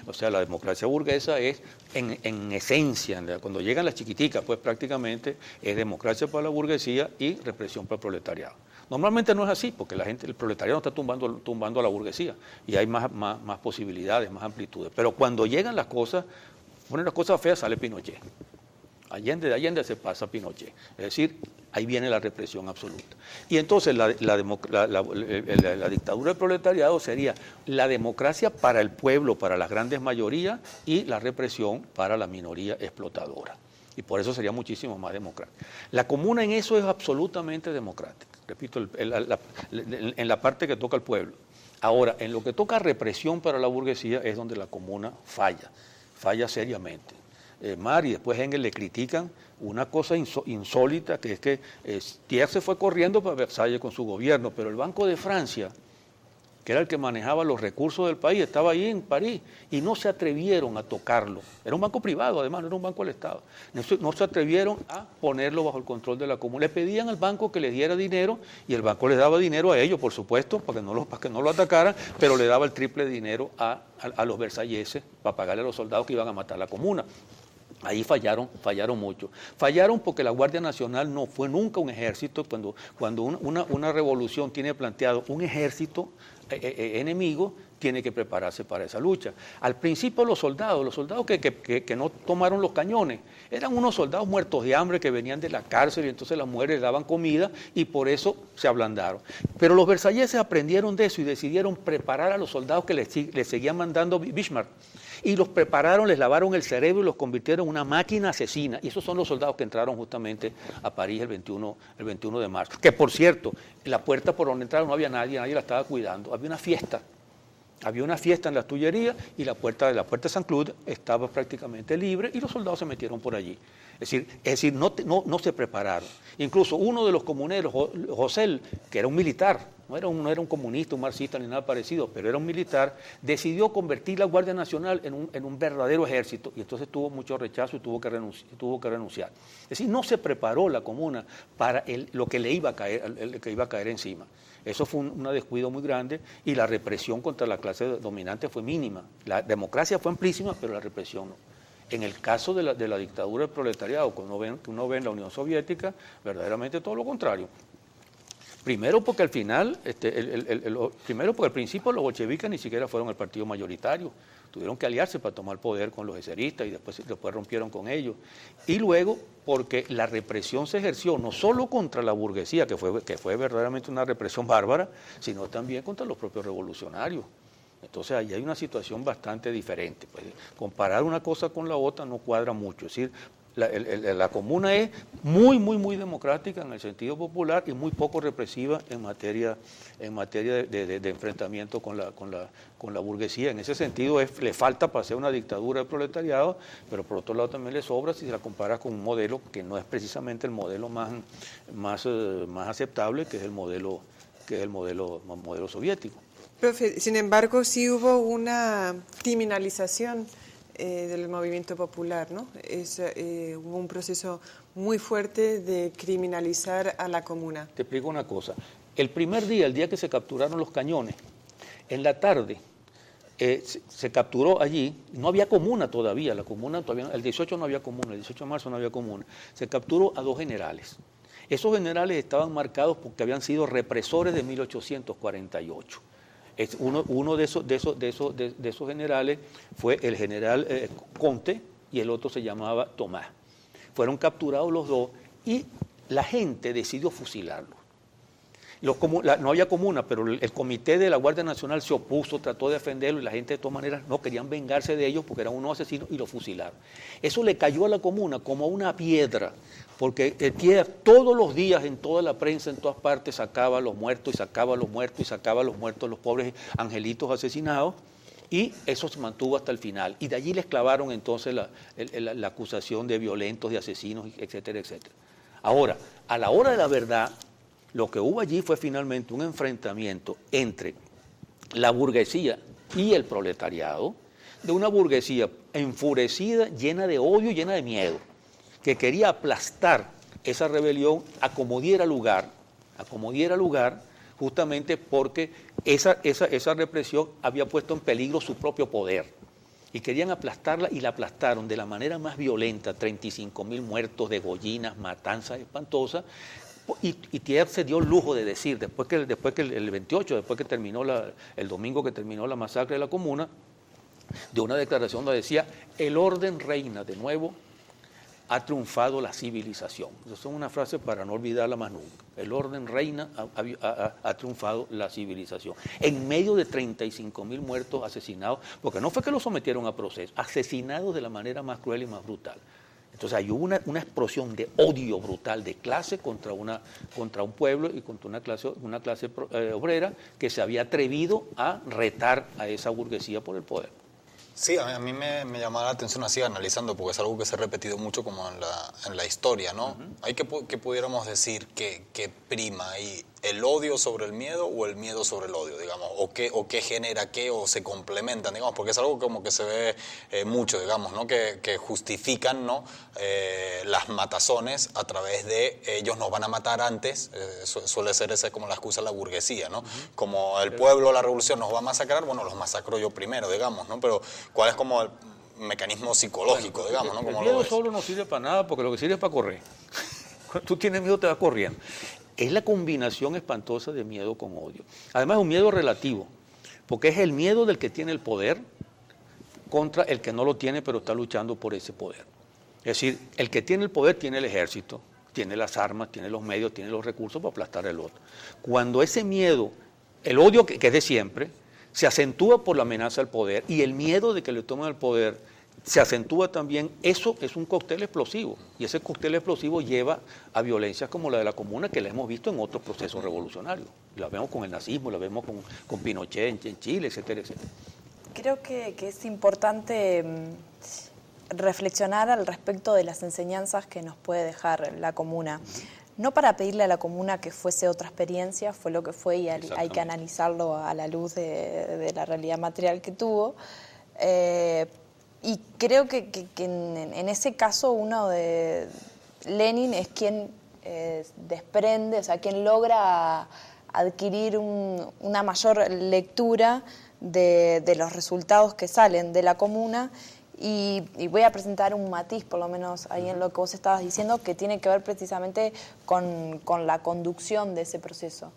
O sea, la democracia burguesa es, en, en esencia, cuando llegan las chiquiticas, pues prácticamente es democracia para la burguesía y represión para el proletariado. Normalmente no es así, porque la gente, el proletariado está tumbando, tumbando a la burguesía y hay más, más, más posibilidades, más amplitudes. Pero cuando llegan las cosas, ponen las cosas feas, sale Pinochet. Allende de Allende se pasa a Pinochet. Es decir, ahí viene la represión absoluta. Y entonces la, la, la, la, la, la dictadura del proletariado sería la democracia para el pueblo, para las grandes mayorías, y la represión para la minoría explotadora. Y por eso sería muchísimo más democrática. La comuna en eso es absolutamente democrática. Repito, el, el, la, la, en la parte que toca al pueblo. Ahora, en lo que toca represión para la burguesía es donde la comuna falla, falla seriamente. Eh, Mar y después Engels le critican una cosa insólita, que es que eh, Thiers se fue corriendo para Versalles con su gobierno, pero el Banco de Francia, que era el que manejaba los recursos del país, estaba ahí en París y no se atrevieron a tocarlo. Era un banco privado, además, no era un banco del Estado. No se, no se atrevieron a ponerlo bajo el control de la comuna. Le pedían al banco que les diera dinero y el banco les daba dinero a ellos, por supuesto, para que no lo, para que no lo atacaran, pero le daba el triple dinero a, a, a los versalleses para pagarle a los soldados que iban a matar la comuna. Ahí fallaron, fallaron mucho. Fallaron porque la Guardia Nacional no fue nunca un ejército. Cuando, cuando una, una, una revolución tiene planteado un ejército eh, eh, enemigo, tiene que prepararse para esa lucha. Al principio los soldados, los soldados que, que, que, que no tomaron los cañones, eran unos soldados muertos de hambre que venían de la cárcel y entonces las mujeres les daban comida y por eso se ablandaron. Pero los versalleses aprendieron de eso y decidieron preparar a los soldados que les, les seguían mandando Bismarck. Y los prepararon, les lavaron el cerebro y los convirtieron en una máquina asesina. Y esos son los soldados que entraron justamente a París el veintiuno, el veintiuno de marzo. Que por cierto, en la puerta por donde entraron no había nadie, nadie la estaba cuidando. Había una fiesta. Había una fiesta en las Tullerías y la puerta de la puerta de Saint-Cloud estaba prácticamente libre y los soldados se metieron por allí. Es decir, es decir no, no, no se prepararon. Incluso uno de los comuneros, José, que era un militar, no era un, no era un comunista, un marxista ni nada parecido, pero era un militar, decidió convertir la Guardia Nacional en un, en un verdadero ejército y entonces tuvo mucho rechazo y tuvo que renunciar. Tuvo que renunciar. Es decir, no se preparó la comuna para el, lo que le iba a caer, el, que iba a caer encima. Eso fue un, un descuido muy grande y la represión contra la clase dominante fue mínima. La democracia fue amplísima, pero la represión no. En el caso de la, de la dictadura del proletariado, que uno, ve, que uno ve en la Unión Soviética, verdaderamente todo lo contrario. Primero porque al final, este, el, el, el, el, primero porque al principio los bolcheviques ni siquiera fueron el partido mayoritario. Tuvieron que aliarse para tomar poder con los eseristas y después, después rompieron con ellos. Y luego porque la represión se ejerció no solo contra la burguesía, que fue, que fue verdaderamente una represión bárbara, sino también contra los propios revolucionarios. Entonces ahí hay una situación bastante diferente. Pues, comparar una cosa con la otra no cuadra mucho. Es decir, la, el, el, la comuna es muy, muy, muy democrática en el sentido popular y muy poco represiva en materia, en materia de, de, de enfrentamiento con la, con, la, con la burguesía. En ese sentido es, le falta para ser una dictadura del proletariado, pero por otro lado también le sobra si se la compara con un modelo que no es precisamente el modelo más, más, más aceptable, que es el modelo, que es el modelo, modelo soviético. Profe, sin embargo, sí hubo una criminalización eh, del movimiento popular, ¿no? Es, eh, hubo un proceso muy fuerte de criminalizar a la comuna. Te explico una cosa. El primer día, el día que se capturaron los cañones, en la tarde eh, se, se capturó allí, no había comuna todavía, la comuna todavía, el dieciocho no había comuna, el dieciocho de marzo no había comuna, se capturó a dos generales. Esos generales estaban marcados porque habían sido represores de mil ochocientos cuarenta y ocho. Es uno, uno de, esos, de, esos, de, esos, de, de esos generales fue el general eh, Conte y el otro se llamaba Tomás. Fueron capturados los dos y la gente decidió fusilarlos. Los, la, no había comuna, pero el, el comité de la Guardia Nacional se opuso, trató de defenderlo y la gente de todas maneras no querían vengarse de ellos porque eran unos asesinos y los fusilaron. Eso le cayó a la comuna como una piedra, porque el Thiers todos los días en toda la prensa, en todas partes, sacaba a los muertos y sacaba a los muertos y sacaba a los muertos, los pobres angelitos asesinados, y eso se mantuvo hasta el final. Y de allí les clavaron entonces la, la, la acusación de violentos, de asesinos, etcétera, etcétera. Ahora, a la hora de la verdad, lo que hubo allí fue finalmente un enfrentamiento entre la burguesía y el proletariado, de una burguesía enfurecida, llena de odio, llena de miedo, que quería aplastar esa rebelión a como diera lugar, a como diera lugar, justamente porque esa, esa, esa represión había puesto en peligro su propio poder. y querían aplastarla y la aplastaron de la manera más violenta, treinta y cinco mil muertos, degollinas, matanzas espantosas. Y, y Thiers se dio el lujo de decir, después que, después que el, el veintiocho, después que terminó la, el domingo que terminó la masacre de la Comuna, de una declaración donde decía, el orden reina de nuevo, ha triunfado la civilización. Esa es una frase para no olvidarla más nunca. El orden reina, ha, ha, ha triunfado la civilización. En medio de treinta y cinco mil muertos asesinados, porque no fue que los sometieron a proceso, asesinados de la manera más cruel y más brutal. Entonces hay una, una explosión de odio brutal de clase contra, una, contra un pueblo y contra una clase, una clase eh, obrera que se había atrevido a retar a esa burguesía por el poder. Sí, a mí, a mí me, me llamaba la atención así analizando, porque es algo que se ha repetido mucho como en la, en la historia, ¿no? Uh-huh. Hay que, que pudiéramos decir que, que prima ahí el odio sobre el miedo o el miedo sobre el odio, digamos, o qué, o qué genera qué o se complementan, digamos, porque es algo como que se ve eh, mucho, digamos, ¿no? Que, que justifican, ¿no? Eh, las matazones a través de ellos nos van a matar antes, eh, su, suele ser esa como la excusa de la burguesía, ¿no? Uh-huh. Como el pueblo, la revolución nos va a masacrar, bueno, los masacro yo primero, digamos, ¿no? Pero ¿cuál es como el mecanismo psicológico, bueno, digamos, ¿no? Como el miedo solo no sirve para nada, porque lo que sirve es para correr. Cuando tú tienes miedo te vas corriendo. Es la combinación espantosa de miedo con odio. Además es un miedo relativo, porque es el miedo del que tiene el poder contra el que no lo tiene, pero está luchando por ese poder. Es decir, el que tiene el poder tiene el ejército, tiene las armas, tiene los medios, tiene los recursos para aplastar al otro. Cuando ese miedo, el odio que, que es de siempre, se acentúa por la amenaza al poder y el miedo de que le tomen el poder se acentúa también, eso es un cóctel explosivo y ese cóctel explosivo lleva a violencias como la de la Comuna que la hemos visto en otros procesos revolucionarios. La vemos con el nazismo, la vemos con, con Pinochet en, en Chile, etcétera, etcétera. Creo que, que es importante reflexionar al respecto de las enseñanzas que nos puede dejar la Comuna. No para pedirle a la Comuna que fuese otra experiencia, fue lo que fue y hay que analizarlo a la luz de, de la realidad material que tuvo. Eh, y creo que, que, que en, en ese caso uno de Lenin es quien eh, desprende, o sea, quien logra adquirir un, una mayor lectura de, de los resultados que salen de la Comuna. Y, y voy a presentar un matiz, por lo menos ahí en lo que vos estabas diciendo, que tiene que ver precisamente con, con la conducción de ese proceso,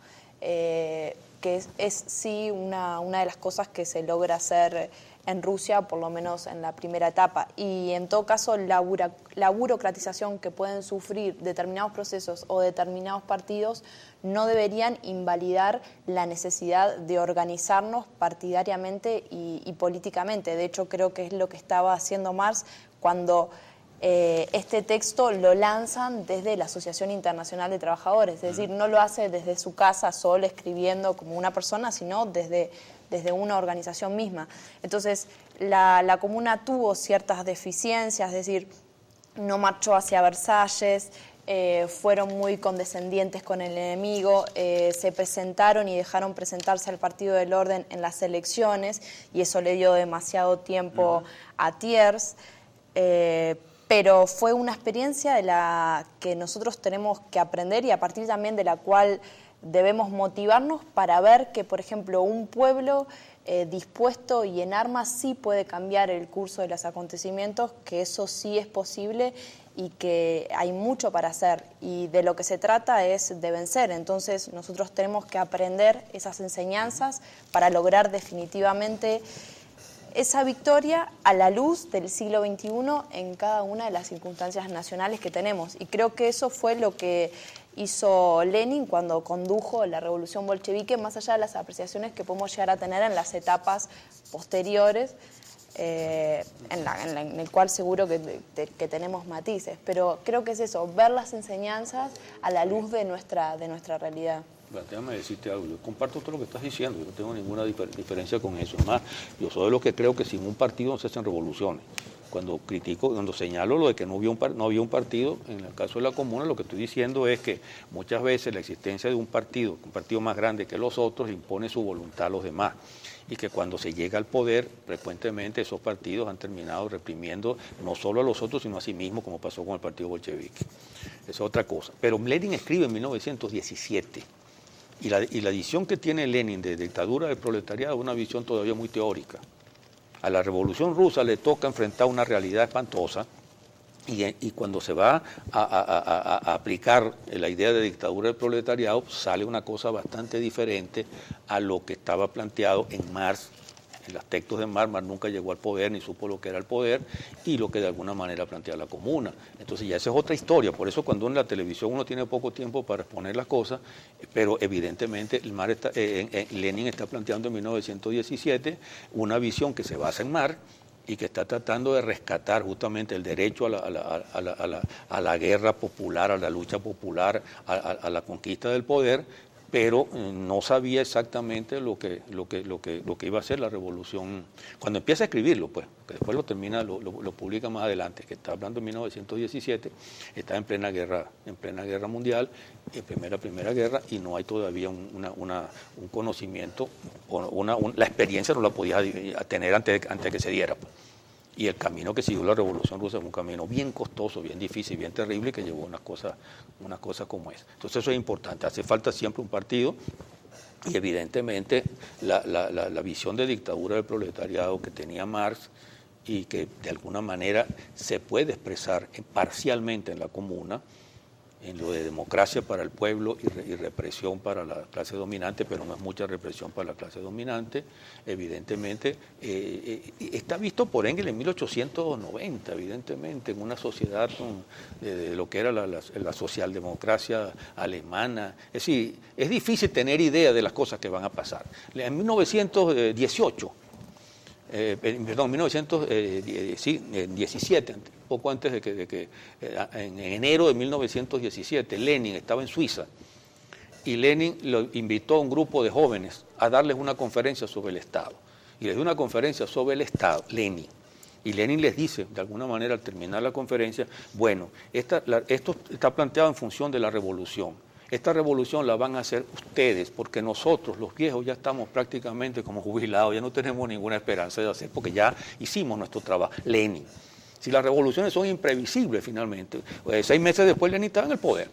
eh, que es, es sí una, una de las cosas que se logra hacer en Rusia, por lo menos en la primera etapa. Y en todo caso, la, bura, la burocratización que pueden sufrir determinados procesos o determinados partidos no deberían invalidar la necesidad de organizarnos partidariamente y, y políticamente. De hecho, creo que es lo que estaba haciendo Marx cuando eh, este texto lo lanzan desde la Asociación Internacional de Trabajadores. Es decir, no lo hace desde su casa solo escribiendo como una persona, sino desde... desde una organización misma. Entonces, la, la Comuna tuvo ciertas deficiencias, es decir, no marchó hacia Versalles, eh, fueron muy condescendientes con el enemigo, eh, se presentaron y dejaron presentarse al Partido del Orden en las elecciones, y eso le dio demasiado tiempo uh-huh. a Thiers, eh, pero fue una experiencia de la que nosotros tenemos que aprender y a partir también de la cual debemos motivarnos para ver que, por ejemplo, un pueblo eh, dispuesto y en armas sí puede cambiar el curso de los acontecimientos, que eso sí es posible y que hay mucho para hacer. Y de lo que se trata es de vencer. Entonces, nosotros tenemos que aprender esas enseñanzas para lograr definitivamente esa victoria a la luz del siglo veintiuno en cada una de las circunstancias nacionales que tenemos. Y creo que eso fue lo que hizo Lenin cuando condujo la revolución bolchevique, más allá de las apreciaciones que podemos llegar a tener en las etapas posteriores, eh, en, la, en, la, en el cual seguro que, de, que tenemos matices. Pero creo que es eso, ver las enseñanzas a la luz de nuestra, de nuestra realidad. Bueno, déjame decirte algo, yo comparto todo lo que estás diciendo, yo no tengo ninguna difer diferencia con eso. Además, yo soy de los que creo que sin un partido no se hacen revoluciones. Cuando critico, cuando señalo lo de que no había, un, no había un partido, en el caso de la Comuna, lo que estoy diciendo es que muchas veces la existencia de un partido, un partido más grande que los otros, impone su voluntad a los demás. Y que cuando se llega al poder, frecuentemente esos partidos han terminado reprimiendo no solo a los otros, sino a sí mismos, como pasó con el partido bolchevique. Esa es otra cosa. Pero Lenin escribe en mil novecientos diecisiete, y la, y la visión que tiene Lenin de dictadura del proletariado es una visión todavía muy teórica. A la Revolución Rusa le toca enfrentar una realidad espantosa. Y, y cuando se va a, a, a, a aplicar la idea de dictadura del proletariado, sale una cosa bastante diferente a lo que estaba planteado en Marx, en los textos de Marx. Marx nunca llegó al poder ni supo lo que era el poder, y lo que de alguna manera plantea la comuna. Entonces ya esa es otra historia. Por eso cuando en la televisión uno tiene poco tiempo para exponer las cosas, pero evidentemente el Marx está, eh, eh, Lenin está planteando en mil novecientos diecisiete una visión que se basa en Marx, y que está tratando de rescatar justamente el derecho a la, a la, a la, a la, a la guerra popular, a la lucha popular, a, a, a la conquista del poder, pero no sabía exactamente lo que, lo que, lo que, lo que iba a ser la revolución. Cuando empieza a escribirlo, pues, que después lo termina, lo, lo, lo publica más adelante, que está hablando en mil novecientos diecisiete, está en plena guerra, en plena guerra mundial, en primera, primera guerra, y no hay todavía un, una, una, un conocimiento, una, una, la experiencia no la podía tener antes de, antes de que se diera, pues. Y el camino que siguió la Revolución Rusa es un camino bien costoso, bien difícil, bien terrible, que llevó a una cosa, una cosa como esa. Entonces eso es importante, hace falta siempre un partido, y evidentemente la, la, la, la visión de dictadura del proletariado que tenía Marx, y que de alguna manera se puede expresar parcialmente en la comuna, en lo de democracia para el pueblo y, re, y represión para la clase dominante, pero no es mucha represión para la clase dominante, evidentemente, eh, eh, está visto por Engels en mil ochocientos noventa, evidentemente, en una sociedad con, de, de lo que era la, la, la socialdemocracia alemana. Es decir, es difícil tener idea de las cosas que van a pasar. En mil novecientos dieciocho, Eh, perdón, mil novecientos diecisiete, poco antes de que, de que eh, en enero de mil novecientos diecisiete, Lenin estaba en Suiza, y Lenin lo invitó a un grupo de jóvenes a darles una conferencia sobre el Estado, y les dio una conferencia sobre el Estado, Lenin, y Lenin les dice, de alguna manera al terminar la conferencia, bueno, esta, la, esto está planteado en función de la revolución. Esta revolución la van a hacer ustedes, porque nosotros, los viejos, ya estamos prácticamente como jubilados, ya no tenemos ninguna esperanza de hacer, porque ya hicimos nuestro trabajo. Lenin. Si las revoluciones son imprevisibles finalmente, eh, seis meses después Lenin estaba en el poder.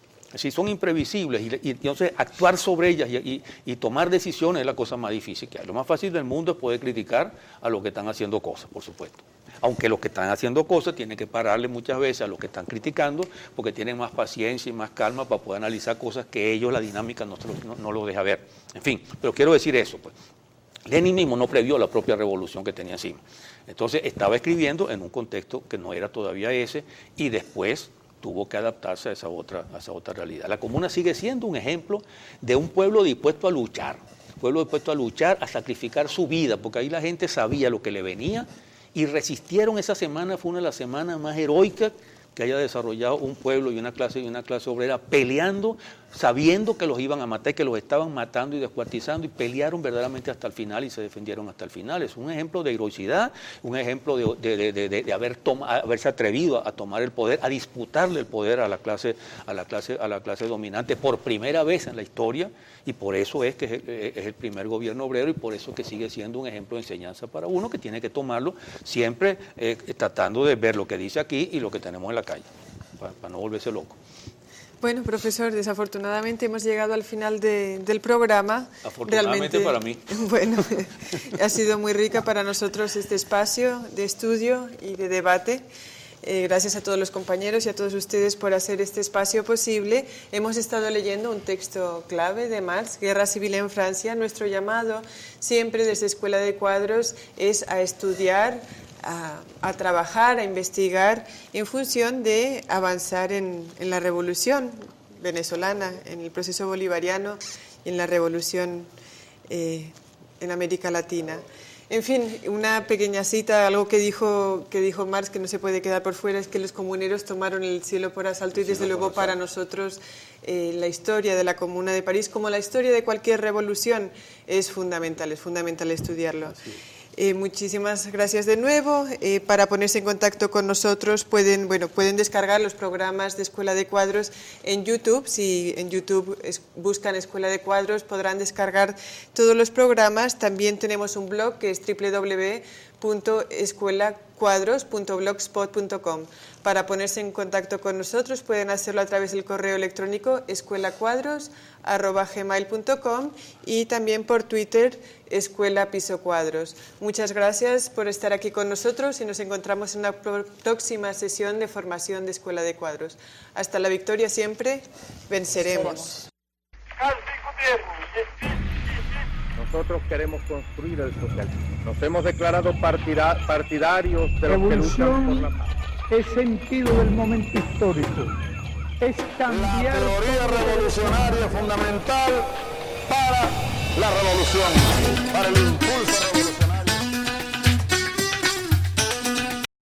Si son imprevisibles, y, y entonces actuar sobre ellas y, y, y tomar decisiones es la cosa más difícil que hay. Lo más fácil del mundo es poder criticar a los que están haciendo cosas, por supuesto. Aunque los que están haciendo cosas tienen que pararle muchas veces a los que están criticando, porque tienen más paciencia y más calma para poder analizar cosas que ellos, la dinámica, no, no, no los deja ver. En fin, pero quiero decir eso, pues. Lenin mismo no previó la propia revolución que tenía encima. Entonces estaba escribiendo en un contexto que no era todavía ese, y después tuvo que adaptarse a esa otra, a esa otra realidad. La comuna sigue siendo un ejemplo de un pueblo dispuesto a luchar, pueblo dispuesto a luchar, a sacrificar su vida, porque ahí la gente sabía lo que le venía, y resistieron. Esa semana fue una de las semanas más heroicas que haya desarrollado un pueblo y una clase y una clase obrera, peleando, sabiendo que los iban a matar, que los estaban matando y descuartizando, y pelearon verdaderamente hasta el final y se defendieron hasta el final. Es un ejemplo de heroicidad, un ejemplo de, de, de, de, de haber toma, haberse atrevido a, a tomar el poder, a disputarle el poder a la clase, a la clase, a la clase dominante por primera vez en la historia, y por eso es que es el, es el primer gobierno obrero, y por eso que sigue siendo un ejemplo de enseñanza para uno, que tiene que tomarlo siempre eh, tratando de ver lo que dice aquí y lo que tenemos en la calle, para, para no volverse loco. Bueno, profesor, desafortunadamente hemos llegado al final de, del programa. Afortunadamente Realmente, para mí. Bueno, ha sido muy rica para nosotros este espacio de estudio y de debate. Eh, gracias a todos los compañeros y a todos ustedes por hacer este espacio posible. Hemos estado leyendo un texto clave de Marx, Guerra Civil en Francia. Nuestro llamado siempre desde Escuela de Cuadros es a estudiar, A, a trabajar, a investigar en función de avanzar en, en la revolución venezolana, en el proceso bolivariano y en la revolución eh, en América Latina. En fin, una pequeña cita, algo que dijo, que dijo Marx que no se puede quedar por fuera, es que los comuneros tomaron el cielo por asalto, y desde luego para nosotros eh, la historia de la Comuna de París, como la historia de cualquier revolución, es fundamental, es fundamental estudiarlo. Eh, muchísimas gracias de nuevo. Eh, para ponerse en contacto con nosotros pueden, bueno, pueden descargar los programas de Escuela de Cuadros en YouTube. Si en YouTube es, buscan Escuela de Cuadros podrán descargar todos los programas. También tenemos un blog que es doble u doble u doble u punto escuela cuadros punto blogspot punto com. Para ponerse en contacto con nosotros pueden hacerlo a través del correo electrónico escuelacuadros arroba gmail punto com y también por Twitter Escuela Piso Cuadros. Muchas gracias por estar aquí con nosotros y nos encontramos en una próxima sesión de formación de Escuela de Cuadros. Hasta la victoria siempre, venceremos. Nosotros queremos construir el socialismo. Nos hemos declarado partida, partidarios de los que luchan por la paz. Es sentido del momento histórico. Es cambiar. La teoría revolucionaria fundamental para la revolución, para el impulso.